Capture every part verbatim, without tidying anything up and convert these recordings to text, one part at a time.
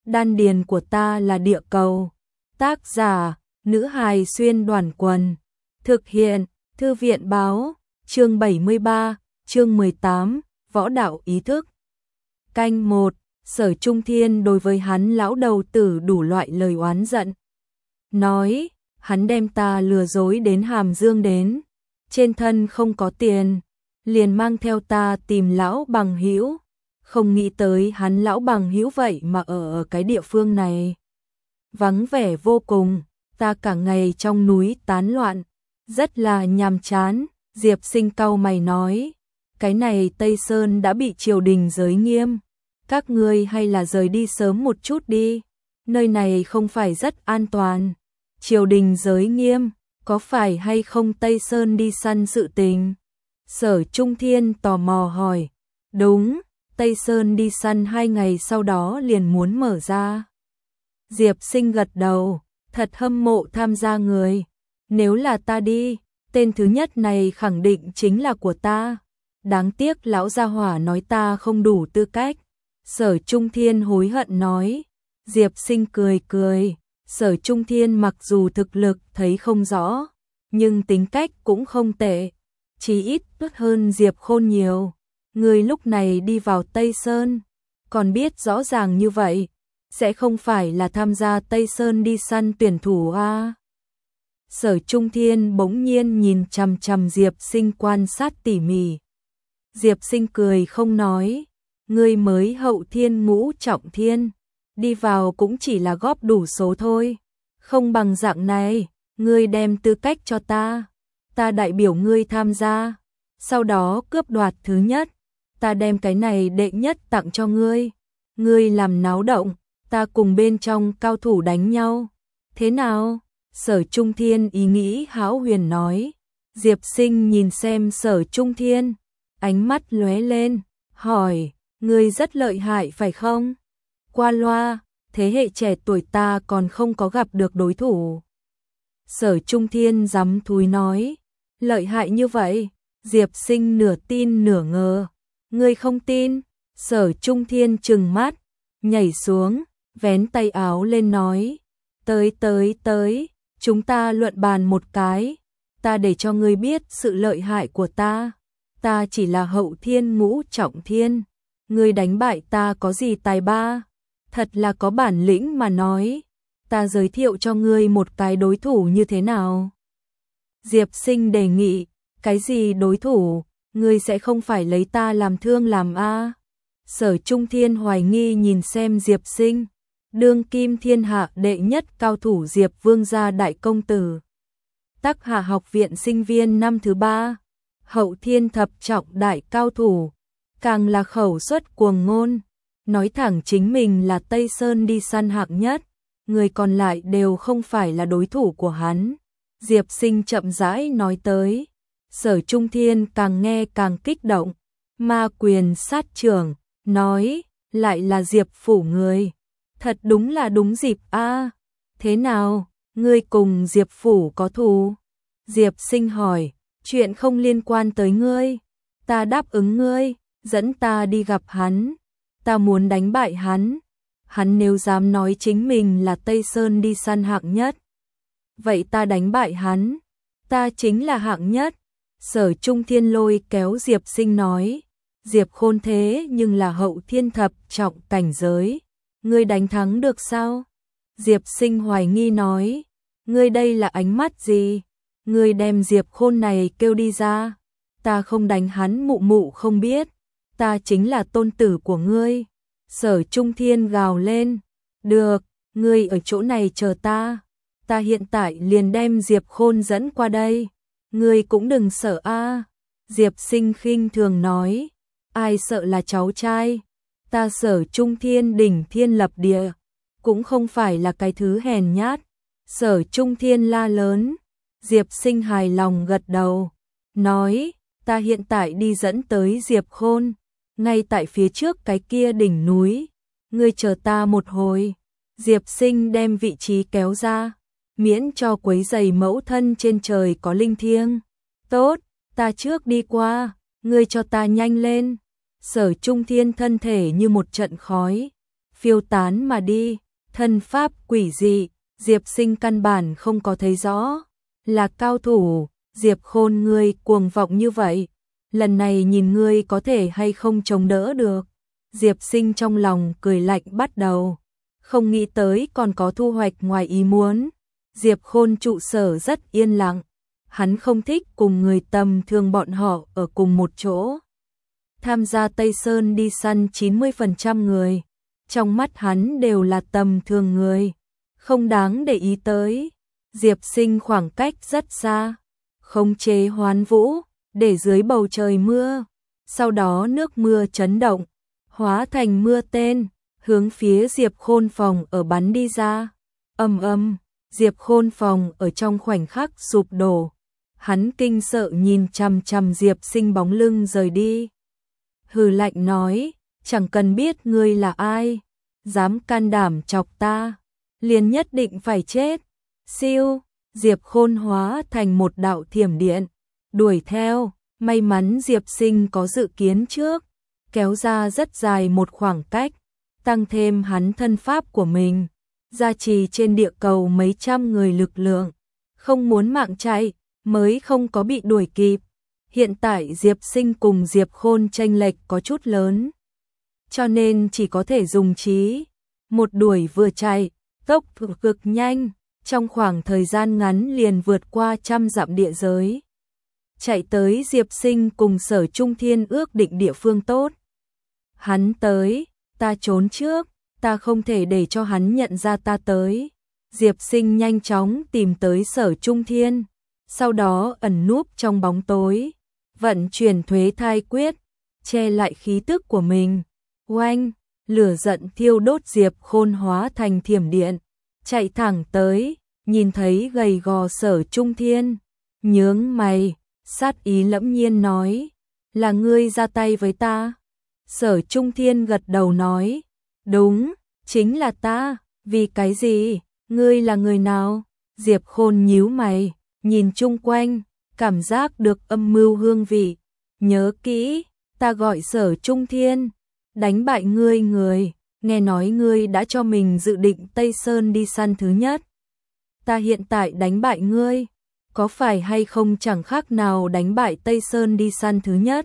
đan điền của ta là địa cầu. Tác giả, nữ hài xuyên đoàn quần. Thực hiện, thư viện báo, chương bảy mươi ba, chương mười tám, võ đạo ý thức. Canh một, Sở Trung Thiên đối với hắn lão đầu tử đủ loại lời oán giận. Nói, hắn đem ta lừa dối đến Hàm Dương đến, trên thân không có tiền, liền mang theo ta tìm lão bằng hữu, không nghĩ tới hắn lão bằng hữu vậy mà ở ở cái địa phương này. Vắng vẻ vô cùng, ta cả ngày trong núi tán loạn, rất là nhàm chán. Diệp Sinh cau mày nói, cái này Tây Sơn đã bị triều đình giới nghiêm, các ngươi hay là rời đi sớm một chút đi, nơi này không phải rất an toàn. Triều đình giới nghiêm, có phải hay không Tây Sơn đi săn sự tình? Sở Trung Thiên tò mò hỏi. Đúng, Tây Sơn đi săn hai ngày sau đó liền muốn mở ra. Diệp Sinh gật đầu, thật hâm mộ tham gia người. Nếu là ta đi, tên thứ nhất này khẳng định chính là của ta. Đáng tiếc lão gia hỏa nói ta không đủ tư cách. Sở Trung Thiên hối hận nói. Diệp Sinh cười cười. Sở Trung Thiên mặc dù thực lực thấy không rõ, nhưng tính cách cũng không tệ, chỉ ít tốt hơn Diệp Khôn nhiều. Người lúc này đi vào Tây Sơn, còn biết rõ ràng như vậy, sẽ không phải là tham gia Tây Sơn đi săn tuyển thủ à? Sở Trung Thiên bỗng nhiên nhìn chằm chằm Diệp Sinh quan sát tỉ mỉ. Diệp Sinh cười không nói, ngươi mới hậu thiên ngũ trọng thiên, đi vào cũng chỉ là góp đủ số thôi, không bằng dạng này, ngươi đem tư cách cho ta, ta đại biểu ngươi tham gia, sau đó cướp đoạt thứ nhất, ta đem cái này đệ nhất tặng cho ngươi, ngươi làm náo động, ta cùng bên trong cao thủ đánh nhau, thế nào? Sở Trung Thiên ý nghĩ hão huyền nói. Diệp Sinh nhìn xem Sở Trung Thiên, ánh mắt lóe lên, hỏi, ngươi rất lợi hại phải không? Qua loa, thế hệ trẻ tuổi ta còn không có gặp được đối thủ. Sở Trung Thiên giắm thúi nói, lợi hại như vậy? Diệp Sinh nửa tin nửa ngờ. Ngươi không tin? Sở Trung Thiên trừng mắt, nhảy xuống, vén tay áo lên nói, tới tới tới, chúng ta luận bàn một cái, ta để cho ngươi biết sự lợi hại của ta, ta chỉ là hậu thiên ngũ trọng thiên, ngươi đánh bại ta có gì tài ba, thật là có bản lĩnh mà nói, ta giới thiệu cho ngươi một cái đối thủ như thế nào? Diệp Sinh đề nghị, cái gì đối thủ, ngươi sẽ không phải lấy ta làm thương làm a? Sở Trung Thiên hoài nghi nhìn xem Diệp Sinh, đương kim thiên hạ đệ nhất cao thủ Diệp Vương gia đại công tử. Tắc Hạ học viện sinh viên năm thứ ba, hậu thiên thập trọng đại cao thủ, càng là khẩu suất cuồng ngôn, nói thẳng chính mình là Tây Sơn đi săn hạng nhất, người còn lại đều không phải là đối thủ của hắn. Diệp Sinh chậm rãi nói tới, Sở Trung Thiên càng nghe càng kích động, ma quyền sát trưởng, nói, lại là Diệp phủ người, thật đúng là đúng dịp a. Thế nào, ngươi cùng Diệp phủ có thù? Diệp Sinh hỏi, chuyện không liên quan tới ngươi, ta đáp ứng ngươi, dẫn ta đi gặp hắn, ta muốn đánh bại hắn, hắn nếu dám nói chính mình là Tây Sơn đi săn hạng nhất, vậy ta đánh bại hắn, ta chính là hạng nhất. Sở Trung Thiên lôi kéo Diệp Sinh nói, Diệp Khôn thế nhưng là hậu thiên thập trọng cảnh giới, ngươi đánh thắng được sao? Diệp Sinh hoài nghi nói, ngươi đây là ánh mắt gì? Ngươi đem Diệp Khôn này kêu đi ra, ta không đánh hắn mụ mụ không biết, ta chính là tôn tử của ngươi. Sở Trung Thiên gào lên, được, ngươi ở chỗ này chờ ta, ta hiện tại liền đem Diệp Khôn dẫn qua đây, ngươi cũng đừng sợ a. Diệp Sinh khinh thường nói, ai sợ là cháu trai, ta Sở Trung Thiên đỉnh thiên lập địa, cũng không phải là cái thứ hèn nhát. Sở Trung Thiên la lớn, Diệp Sinh hài lòng gật đầu, nói, ta hiện tại đi dẫn tới Diệp Khôn, ngay tại phía trước cái kia đỉnh núi, ngươi chờ ta một hồi. Diệp Sinh đem vị trí kéo ra, miễn cho quấy rầy mẫu thân trên trời có linh thiêng. Tốt, ta trước đi qua, ngươi cho ta nhanh lên. Sở Trung Thiên thân thể như một trận khói, phiêu tán mà đi, thân pháp quỷ dị, Diệp Sinh căn bản không có thấy rõ, là cao thủ, Diệp Khôn ngươi cuồng vọng như vậy, lần này nhìn ngươi có thể hay không chống đỡ được. Diệp Sinh trong lòng cười lạnh bắt đầu, không nghĩ tới còn có thu hoạch ngoài ý muốn. Diệp Khôn trụ sở rất yên lặng, hắn không thích cùng người tầm thường bọn họ ở cùng một chỗ. Tham gia Tây Sơn đi săn chín mươi phần trăm người, trong mắt hắn đều là tầm thường người, không đáng để ý tới. Diệp Sinh khoảng cách rất xa, khống chế hoán vũ, để dưới bầu trời mưa, sau đó nước mưa chấn động, hóa thành mưa tên, hướng phía Diệp Khôn phòng ở bắn đi ra. Ầm ầm, Diệp Khôn phòng ở trong khoảnh khắc sụp đổ. Hắn kinh sợ nhìn chằm chằm Diệp Sinh bóng lưng rời đi. Hừ lạnh nói, chẳng cần biết ngươi là ai, dám can đảm chọc ta, liền nhất định phải chết. Siêu, Diệp Khôn hóa thành một đạo thiểm điện, đuổi theo. May mắn Diệp Sinh có dự kiến trước, kéo ra rất dài một khoảng cách, tăng thêm hắn thân pháp của mình, gia trì trên địa cầu mấy trăm người lực lượng, không muốn mạng chạy, mới không có bị đuổi kịp. Hiện tại Diệp Sinh cùng Diệp Khôn chênh lệch có chút lớn, cho nên chỉ có thể dùng trí, một đuổi vừa chạy, tốc độ cực nhanh, trong khoảng thời gian ngắn liền vượt qua trăm dặm địa giới. Chạy tới Diệp Sinh cùng Sở Trung Thiên ước định địa phương tốt. Hắn tới, ta trốn trước, ta không thể để cho hắn nhận ra ta tới. Diệp Sinh nhanh chóng tìm tới Sở Trung Thiên, sau đó ẩn núp trong bóng tối, vận chuyển thuế thai quyết, che lại khí tức của mình. Oanh, lửa giận thiêu đốt Diệp Khôn hóa thành thiểm điện, chạy thẳng tới, nhìn thấy gầy gò Sở Trung Thiên, nhướng mày, sát ý lẫm nhiên nói, là ngươi ra tay với ta. Sở Trung Thiên gật đầu nói, đúng, chính là ta. Vì cái gì, ngươi là người nào? Diệp Khôn nhíu mày, nhìn chung quanh, cảm giác được âm mưu hương vị. Nhớ kỹ, ta gọi Sở Trung Thiên, đánh bại ngươi người, nghe nói ngươi đã cho mình dự định Tây Sơn đi săn thứ nhất. Ta hiện tại đánh bại ngươi, có phải hay không chẳng khác nào đánh bại Tây Sơn đi săn thứ nhất.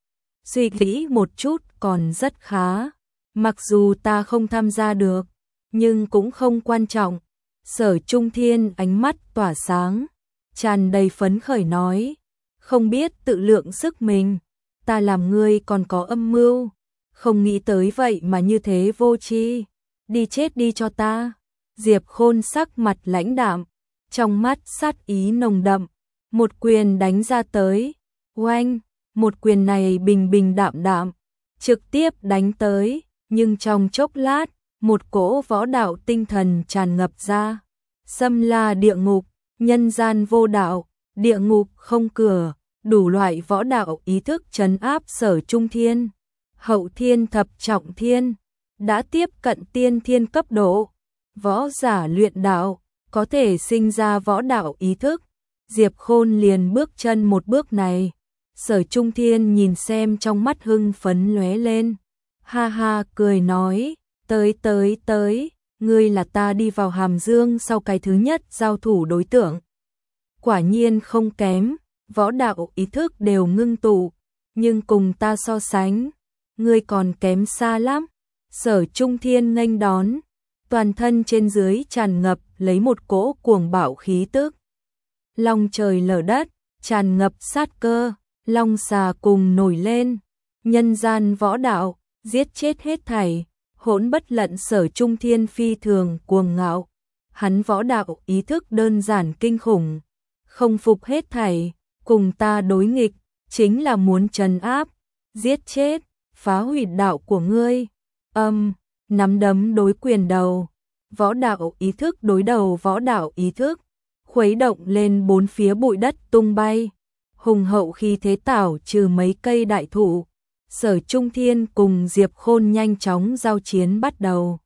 Suy nghĩ một chút còn rất khá, mặc dù ta không tham gia được, nhưng cũng không quan trọng. Sở Trung Thiên ánh mắt tỏa sáng, tràn đầy phấn khởi nói, không biết tự lượng sức mình, ta làm ngươi còn có âm mưu, không nghĩ tới vậy mà như thế vô tri, đi chết đi cho ta. Diệp Khôn sắc mặt lãnh đạm, trong mắt sát ý nồng đậm, một quyền đánh ra tới. Oanh, một quyền này bình bình đạm đạm, trực tiếp đánh tới, nhưng trong chốc lát, một cỗ võ đạo tinh thần tràn ngập ra. Xâm la địa ngục, nhân gian vô đạo, địa ngục không cửa, đủ loại võ đạo ý thức trấn áp Sở Trung Thiên. Hậu thiên thập trọng thiên, đã tiếp cận tiên thiên cấp độ. Võ giả luyện đạo, có thể sinh ra võ đạo ý thức. Diệp Khôn liền bước chân một bước này. Sở Trung Thiên nhìn xem trong mắt hưng phấn lóe lên. Ha ha cười nói, tới tới tới, ngươi là ta đi vào Hàm Dương sau cái thứ nhất giao thủ đối tượng. Quả nhiên không kém, võ đạo ý thức đều ngưng tụ, nhưng cùng ta so sánh, ngươi còn kém xa lắm. Sở Trung Thiên nghênh đón, toàn thân trên dưới tràn ngập lấy một cỗ cuồng bạo khí tức. Long trời lở đất, tràn ngập sát cơ, long xà cùng nổi lên, nhân gian võ đạo, giết chết hết thảy, hỗn bất lận. Sở Trung Thiên phi thường cuồng ngạo, hắn võ đạo ý thức đơn giản kinh khủng, không phục hết thảy, cùng ta đối nghịch, chính là muốn trấn áp, giết chết, phá hủy đạo của ngươi. Âm, nắm đấm đối quyền đầu, võ đạo ý thức đối đầu võ đạo ý thức, khuấy động lên bốn phía bụi đất tung bay, hùng hậu khi thế tảo trừ mấy cây đại thụ. Sở Trung Thiên cùng Diệp Khôn nhanh chóng giao chiến bắt đầu,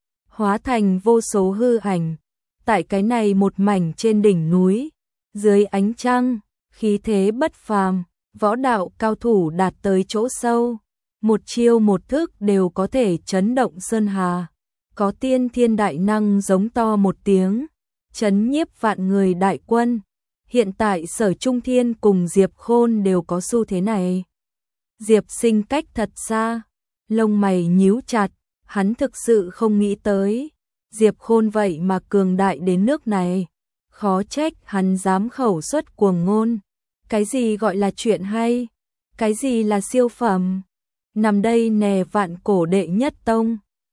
hóa thành vô số hư ảnh. Tại cái này một mảnh trên đỉnh núi, dưới ánh trăng, khí thế bất phàm, võ đạo cao thủ đạt tới chỗ sâu, một chiêu một thức đều có thể chấn động sơn hà. có tiên thiên đại năng giống to một tiếng, chấn nhiếp vạn người đại quân. Hiện tại Sở Trung Thiên cùng Diệp Khôn đều có xu thế này. Diệp Sinh cách thật xa, lông mày nhíu chặt, hắn thực sự không nghĩ tới. Diệp Khôn vậy mà cường đại đến nước này, khó trách hắn dám khẩu xuất cuồng ngôn. Cái gì gọi là chuyện hay? Cái gì là siêu phẩm? Nằm đây nè vạn cổ đệ nhất tông.